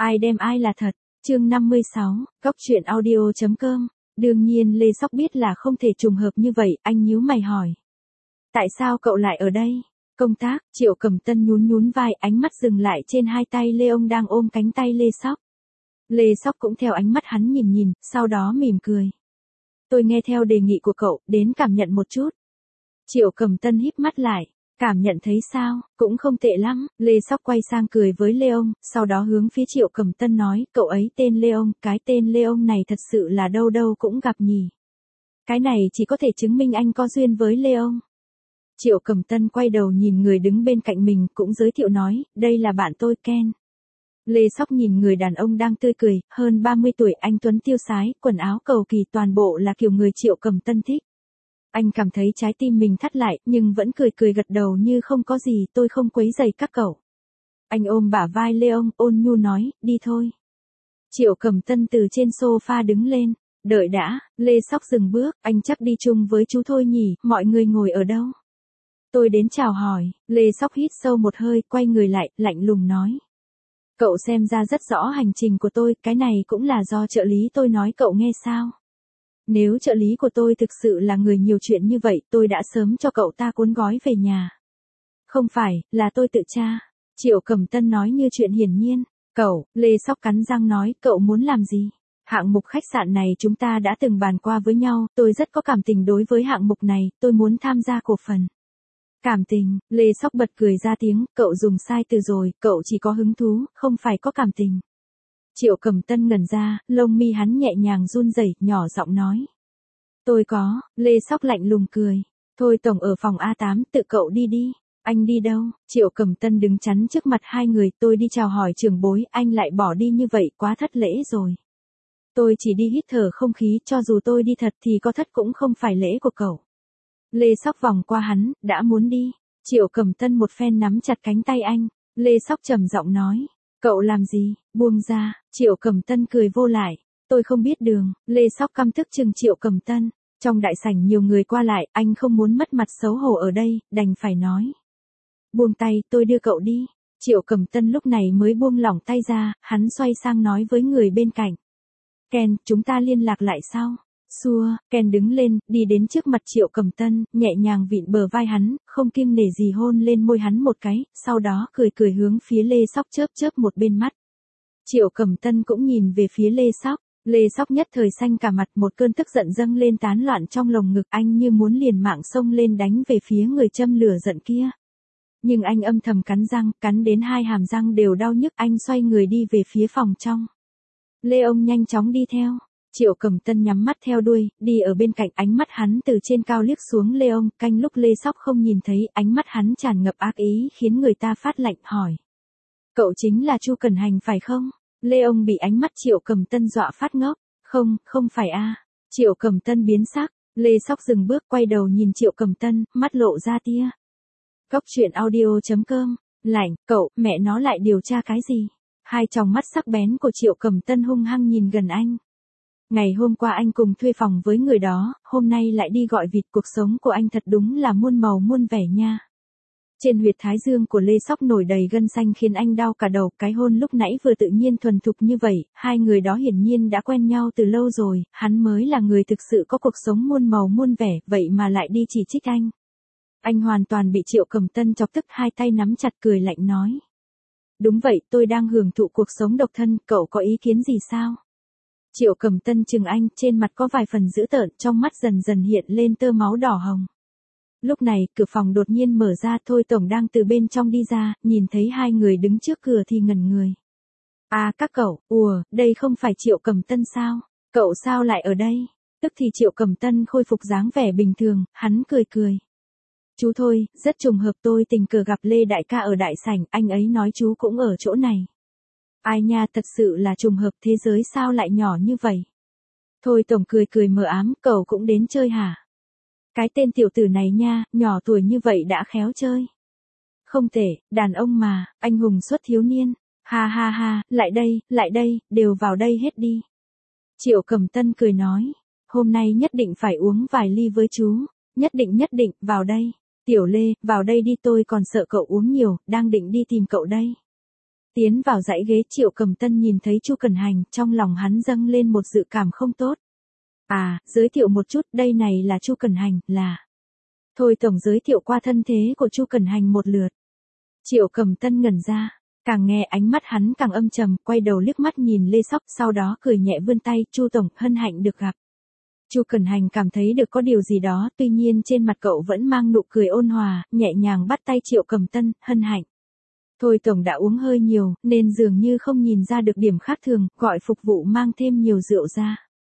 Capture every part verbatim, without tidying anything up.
Ai đem ai là thật, chương năm mươi sáu, góc truyện audio chấm com. Đương nhiên Lê Sóc biết là không thể trùng hợp như vậy, anh nhíu mày hỏi. Tại sao cậu lại ở đây? Công tác, Triệu Cẩm Tân nhún nhún vai, ánh mắt dừng lại trên hai tay Lê ông đang ôm cánh tay Lê Sóc. Lê Sóc cũng theo ánh mắt hắn nhìn nhìn, sau đó mỉm cười. Tôi nghe theo đề nghị của cậu, đến cảm nhận một chút. Triệu Cẩm Tân híp mắt lại. Cảm nhận thấy sao, cũng không tệ lắm, Lê Sóc quay sang cười với Lê ông, sau đó hướng phía Triệu Cẩm Tân nói, cậu ấy tên Lê ông, cái tên Lê ông này thật sự là đâu đâu cũng gặp nhỉ. Cái này chỉ có thể chứng minh anh có duyên với Lê ông. Triệu Cẩm Tân quay đầu nhìn người đứng bên cạnh mình, cũng giới thiệu nói, đây là bạn tôi Ken. Lê Sóc nhìn người đàn ông đang tươi cười, hơn ba mươi tuổi, anh tuấn tiêu sái, quần áo cầu kỳ, toàn bộ là kiểu người Triệu Cẩm Tân thích. Anh cảm thấy trái tim mình thắt lại, nhưng vẫn cười cười gật đầu như không có gì, tôi không quấy rầy các cậu. Anh ôm bả vai Lê ông, ôn nhu nói, đi thôi. Triệu Cẩm Tân từ trên sofa đứng lên, đợi đã, Lê Sóc dừng bước, anh chắc đi chung với chú thôi nhỉ, mọi người ngồi ở đâu? Tôi đến chào hỏi, Lê Sóc hít sâu một hơi, quay người lại, lạnh lùng nói. Cậu xem ra rất rõ hành trình của tôi, cái này cũng là do trợ lý tôi nói cậu nghe sao? Nếu trợ lý của tôi thực sự là người nhiều chuyện như vậy, tôi đã sớm cho cậu ta cuốn gói về nhà. Không phải, là tôi tự tra. Triệu Cẩm Tân nói như chuyện hiển nhiên. Cậu, Lê Sóc cắn răng nói, cậu muốn làm gì? Hạng mục khách sạn này chúng ta đã từng bàn qua với nhau, tôi rất có cảm tình đối với hạng mục này, tôi muốn tham gia cổ phần. Cảm tình, Lê Sóc bật cười ra tiếng, cậu dùng sai từ rồi, cậu chỉ có hứng thú, không phải có cảm tình. Triệu Cẩm Tân ngẩn ra, lông mi hắn nhẹ nhàng run rẩy, nhỏ giọng nói. Tôi có, Lê Sóc lạnh lùng cười. Thôi tổng ở phòng A tám, tự cậu đi đi. Anh đi đâu? Triệu Cẩm Tân đứng chắn trước mặt hai người, tôi đi chào hỏi trưởng bối, anh lại bỏ đi như vậy, quá thất lễ rồi. Tôi chỉ đi hít thở không khí, cho dù tôi đi thật thì có thất cũng không phải lễ của cậu. Lê Sóc vòng qua hắn, đã muốn đi. Triệu Cẩm Tân một phen nắm chặt cánh tay anh. Lê Sóc trầm giọng nói. Cậu làm gì? Buông ra. Triệu Cẩm Tân cười vô lại. Tôi không biết đường. Lê Sóc căm tức chừng Triệu Cẩm Tân. Trong đại sảnh nhiều người qua lại, anh không muốn mất mặt xấu hổ ở đây, đành phải nói. Buông tay, tôi đưa cậu đi. Triệu Cẩm Tân lúc này mới buông lỏng tay ra, hắn xoay sang nói với người bên cạnh. Ken, chúng ta liên lạc lại sau. Xua, Ken đứng lên, đi đến trước mặt Triệu Cẩm Tân, nhẹ nhàng vịn bờ vai hắn, không kiêng nể gì hôn lên môi hắn một cái, sau đó cười cười hướng phía Lê Sóc chớp chớp một bên mắt. Triệu Cẩm Tân cũng nhìn về phía Lê Sóc, Lê Sóc nhất thời xanh cả mặt, một cơn tức giận dâng lên tán loạn trong lồng ngực, anh như muốn liền mạng xông lên đánh về phía người châm lửa giận kia. Nhưng anh âm thầm cắn răng, cắn đến hai hàm răng đều đau nhức, anh xoay người đi về phía phòng trong. Lê ông nhanh chóng đi theo. Triệu Cẩm Tân nhắm mắt theo đuôi, đi ở bên cạnh, ánh mắt hắn từ trên cao liếc xuống Lê ông, canh lúc Lê Sóc không nhìn thấy, ánh mắt hắn tràn ngập ác ý khiến người ta phát lạnh, hỏi. Cậu chính là Chu Cẩn Hành phải không? Lê ông bị ánh mắt Triệu Cẩm Tân dọa phát ngốc. Không, không phải a. Triệu Cẩm Tân biến sắc, Lê Sóc dừng bước quay đầu nhìn Triệu Cẩm Tân, mắt lộ ra tia. Góc truyện audio chấm com, lạnh, cậu, mẹ nó lại điều tra cái gì? Hai tròng mắt sắc bén của Triệu Cẩm Tân hung hăng nhìn gần anh. Ngày hôm qua anh cùng thuê phòng với người đó, hôm nay lại đi gọi vịt, cuộc sống của anh thật đúng là muôn màu muôn vẻ nha. Trên huyệt thái dương của Lê Sóc nổi đầy gân xanh khiến anh đau cả đầu, cái hôn lúc nãy vừa tự nhiên thuần thục như vậy, hai người đó hiển nhiên đã quen nhau từ lâu rồi, hắn mới là người thực sự có cuộc sống muôn màu muôn vẻ, vậy mà lại đi chỉ trích anh. Anh hoàn toàn bị Triệu Cẩm Tân chọc tức, hai tay nắm chặt cười lạnh nói. Đúng vậy, tôi đang hưởng thụ cuộc sống độc thân, cậu có ý kiến gì sao? Triệu Cẩm Tân chừng anh, trên mặt có vài phần dữ tợn, trong mắt dần dần hiện lên tơ máu đỏ hồng. Lúc này, cửa phòng đột nhiên mở ra, Thôi tổng đang từ bên trong đi ra, nhìn thấy hai người đứng trước cửa thì ngẩn người. À các cậu, ùa, đây không phải Triệu Cẩm Tân sao? Cậu sao lại ở đây? Tức thì Triệu Cẩm Tân khôi phục dáng vẻ bình thường, hắn cười cười. Chú Thôi, rất trùng hợp tôi tình cờ gặp Lê đại ca ở đại sảnh, anh ấy nói chú cũng ở chỗ này. Ai nha, thật sự là trùng hợp, thế giới sao lại nhỏ như vậy? Thôi tổng cười cười mờ ám, cậu cũng đến chơi hả? Cái tên tiểu tử này nha, nhỏ tuổi như vậy đã khéo chơi. Không tệ, đàn ông mà, anh hùng xuất thiếu niên. Ha ha ha, lại đây, lại đây, đều vào đây hết đi. Triệu Cẩm Tân cười nói, hôm nay nhất định phải uống vài ly với chú, nhất định nhất định, vào đây. Tiểu Lê, vào đây đi, tôi còn sợ cậu uống nhiều, đang định đi tìm cậu đây. Tiến vào dãy ghế Triệu Cầm Tân nhìn thấy Chu Cẩn Hành, trong lòng hắn dâng lên một dự cảm không tốt. À, giới thiệu một chút, đây này là Chu Cẩn Hành, là... Thôi tổng giới thiệu qua thân thế của Chu Cẩn Hành một lượt. Triệu Cầm Tân ngẩn ra, càng nghe ánh mắt hắn càng âm trầm, quay đầu liếc mắt nhìn Lê Sóc, sau đó cười nhẹ vươn tay, Chu tổng, hân hạnh được gặp. Chu Cẩn Hành cảm thấy được có điều gì đó, tuy nhiên trên mặt cậu vẫn mang nụ cười ôn hòa, nhẹ nhàng bắt tay Triệu Cầm Tân, hân hạnh. Thôi tổng đã uống hơi nhiều, nên dường như không nhìn ra được điểm khác thường, gọi phục vụ mang thêm nhiều rượu ra.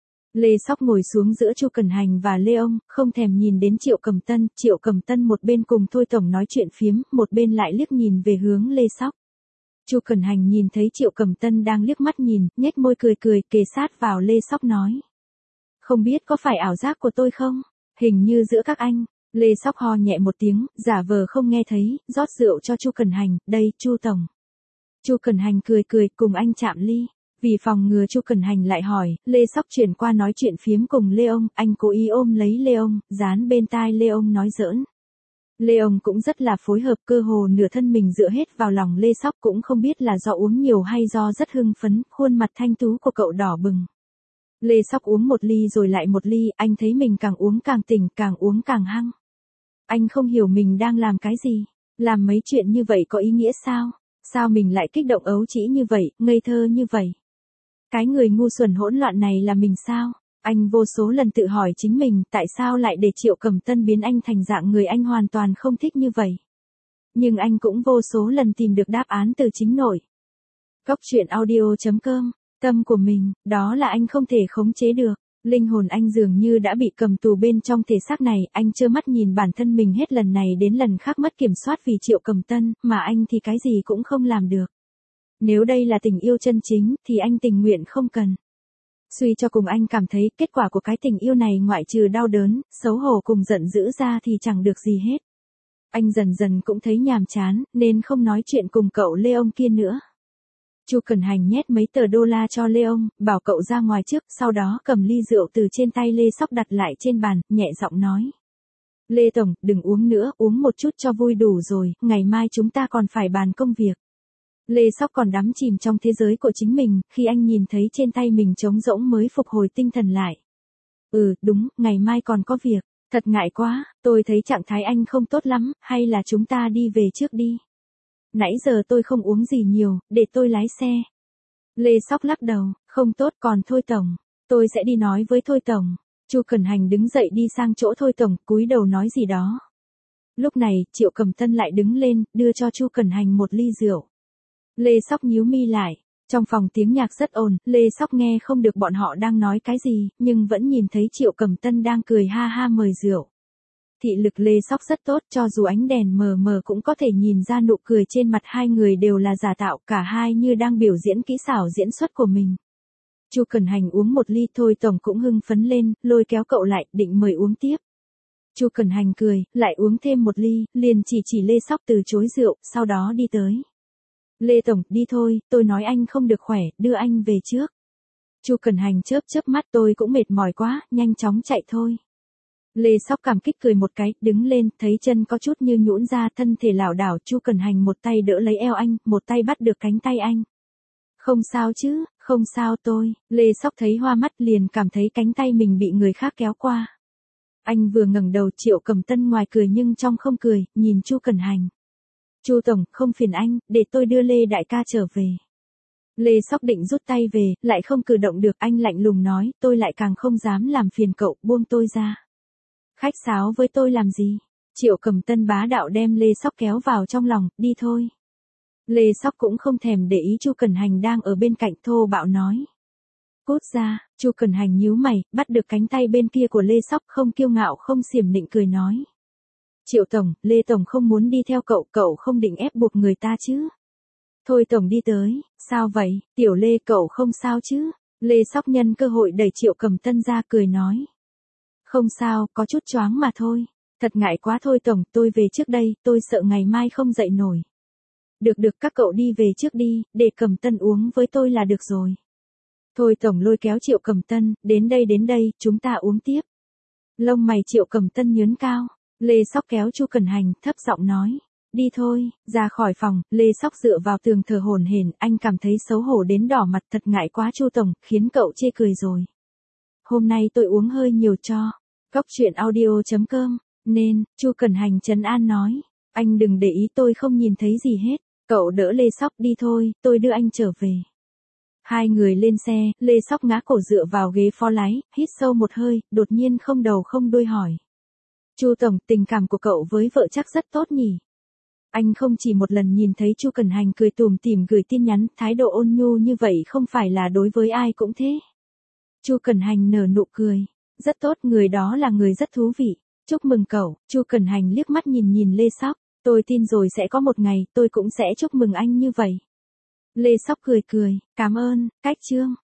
Lê Sóc ngồi xuống giữa Chu Cẩn Hành và Lê ông, không thèm nhìn đến Triệu Cầm Tân, Triệu Cầm Tân một bên cùng Thôi tổng nói chuyện phiếm, một bên lại liếc nhìn về hướng Lê Sóc. Chu Cẩn Hành nhìn thấy Triệu Cầm Tân đang liếc mắt nhìn, nhếch môi cười cười, kề sát vào Lê Sóc nói. Không biết có phải ảo giác của tôi không? Hình như giữa các anh. Lê Sóc ho nhẹ một tiếng, giả vờ không nghe thấy, rót rượu cho Chu Cẩn Hành, đây, Chu tổng. Chu Cẩn Hành cười cười, cùng anh chạm ly. Vì phòng ngừa Chu Cẩn Hành lại hỏi, Lê Sóc chuyển qua nói chuyện phiếm cùng Lê ông, anh cố ý ôm lấy Lê ông, dán bên tai Lê ông nói giỡn. Lê ông cũng rất là phối hợp, cơ hồ nửa thân mình dựa hết vào lòng Lê Sóc, cũng không biết là do uống nhiều hay do rất hưng phấn, khuôn mặt thanh tú của cậu đỏ bừng. Lê Sóc uống một ly rồi lại một ly, anh thấy mình càng uống càng tỉnh, càng uống càng hăng. Anh không hiểu mình đang làm cái gì, làm mấy chuyện như vậy có ý nghĩa sao? Sao mình lại kích động ấu trĩ như vậy, ngây thơ như vậy? Cái người ngu xuẩn hỗn loạn này là mình sao? Anh vô số lần tự hỏi chính mình, tại sao lại để Triệu Cầm Tân biến anh thành dạng người anh hoàn toàn không thích như vậy? Nhưng anh cũng vô số lần tìm được đáp án từ chính nội. Góc truyện audio chấm com, tâm của mình, đó là anh không thể khống chế được. Linh hồn anh dường như đã bị cầm tù bên trong thể xác này, anh trơ mắt nhìn bản thân mình hết lần này đến lần khác mất kiểm soát vì Triệu Cầm Tân, mà anh thì cái gì cũng không làm được. Nếu đây là tình yêu chân chính, thì anh tình nguyện không cần. Suy cho cùng anh cảm thấy kết quả của cái tình yêu này ngoại trừ đau đớn, xấu hổ cùng giận dữ ra thì chẳng được gì hết. Anh dần dần cũng thấy nhàm chán, nên không nói chuyện cùng cậu Lê ông kia nữa. Chu Cẩn Hành nhét mấy tờ đô la cho Lê ông, bảo cậu ra ngoài trước, sau đó cầm ly rượu từ trên tay Lê Sóc đặt lại trên bàn, nhẹ giọng nói. Lê tổng, đừng uống nữa, uống một chút cho vui đủ rồi, ngày mai chúng ta còn phải bàn công việc. Lê Sóc còn đắm chìm trong thế giới của chính mình, khi anh nhìn thấy trên tay mình trống rỗng mới phục hồi tinh thần lại. Ừ, đúng, ngày mai còn có việc, thật ngại quá, tôi thấy trạng thái anh không tốt lắm, hay là chúng ta đi về trước đi. Nãy giờ tôi không uống gì nhiều, để tôi lái xe. Lê Sóc lắc đầu, không tốt, còn Thôi tổng, tôi sẽ đi nói với Thôi tổng. Chu Cẩn Hành đứng dậy đi sang chỗ Thôi tổng, cúi đầu nói gì đó. Lúc này, Triệu Cầm Tân lại đứng lên, đưa cho Chu Cẩn Hành một ly rượu. Lê Sóc nhíu mi lại, trong phòng tiếng nhạc rất ồn, Lê Sóc nghe không được bọn họ đang nói cái gì, nhưng vẫn nhìn thấy Triệu Cầm Tân đang cười ha ha mời rượu. Thị lực Lê Sóc rất tốt, cho dù ánh đèn mờ mờ cũng có thể nhìn ra nụ cười trên mặt hai người đều là giả tạo, cả hai như đang biểu diễn kỹ xảo diễn xuất của mình. Chu Cẩn Hành uống một ly, Thôi tổng cũng hưng phấn lên, lôi kéo cậu lại, định mời uống tiếp. Chu Cẩn Hành cười, lại uống thêm một ly, liền chỉ chỉ Lê Sóc từ chối rượu, sau đó đi tới. Lê tổng, đi thôi, tôi nói anh không được khỏe, đưa anh về trước. Chu Cẩn Hành chớp chớp mắt, tôi cũng mệt mỏi quá, nhanh chóng chạy thôi. Lê Sóc cảm kích cười một cái, đứng lên, thấy chân có chút như nhũn ra, thân thể lảo đảo, Chu Cẩn Hành một tay đỡ lấy eo anh, một tay bắt được cánh tay anh. Không sao chứ, không sao tôi. Lê Sóc thấy hoa mắt liền cảm thấy cánh tay mình bị người khác kéo qua. Anh vừa ngẩng đầu, Triệu Cầm Tân ngoài cười nhưng trong không cười, nhìn Chu Cẩn Hành. Chu tổng, không phiền anh, để tôi đưa Lê đại ca trở về. Lê Sóc định rút tay về, lại không cử động được, anh lạnh lùng nói, tôi lại càng không dám làm phiền cậu, buông tôi ra. Khách sáo với tôi làm gì? Triệu Cầm Tân bá đạo đem Lê Sóc kéo vào trong lòng, đi thôi. Lê Sóc cũng không thèm để ý Chu Cẩn Hành đang ở bên cạnh, thô bạo nói. Cút ra, Chu Cẩn Hành nhíu mày, bắt được cánh tay bên kia của Lê Sóc, không kiêu ngạo không xiểm nịnh cười nói. Triệu tổng, Lê tổng không muốn đi theo cậu, cậu không định ép buộc người ta chứ? Thôi tổng đi tới, sao vậy, tiểu Lê cậu không sao chứ? Lê Sóc nhân cơ hội đẩy Triệu Cầm Tân ra cười nói. Không sao, có chút choáng mà thôi. Thật ngại quá thôi tổng, tôi về trước đây, tôi sợ ngày mai không dậy nổi. Được được, các cậu đi về trước đi, để Cầm Tân uống với tôi là được rồi. Thôi tổng lôi kéo Triệu Cầm Tân, đến đây đến đây, chúng ta uống tiếp. Lông mày Triệu Cầm Tân nhướng cao. Lê Sóc kéo Chu Cẩn Hành, thấp giọng nói. Đi thôi, ra khỏi phòng, Lê Sóc dựa vào tường thở hổn hển, anh cảm thấy xấu hổ đến đỏ mặt, thật ngại quá Chu tổng, khiến cậu chê cười rồi. Hôm nay tôi uống hơi nhiều cho. Góc chuyện audio chấm com, nên, Chu Cẩn Hành trấn an nói. Anh đừng để ý, tôi không nhìn thấy gì hết. Cậu đỡ Lê Sóc, đi thôi, tôi đưa anh trở về. Hai người lên xe, Lê Sóc ngã cổ dựa vào ghế phó lái, hít sâu một hơi, đột nhiên không đầu không đuôi hỏi. Chu tổng, tình cảm của cậu với vợ chắc rất tốt nhỉ? Anh không chỉ một lần nhìn thấy Chu Cẩn Hành cười tủm tỉm gửi tin nhắn, thái độ ôn nhu như vậy không phải là đối với ai cũng thế. Chu Cẩn Hành nở nụ cười. Rất tốt, người đó là người rất thú vị. Chúc mừng cậu. Chu Cẩn Hành liếc mắt nhìn nhìn Lê Sóc. Tôi tin rồi sẽ có một ngày, tôi cũng sẽ chúc mừng anh như vậy. Lê Sóc cười cười, cảm ơn, cách chương.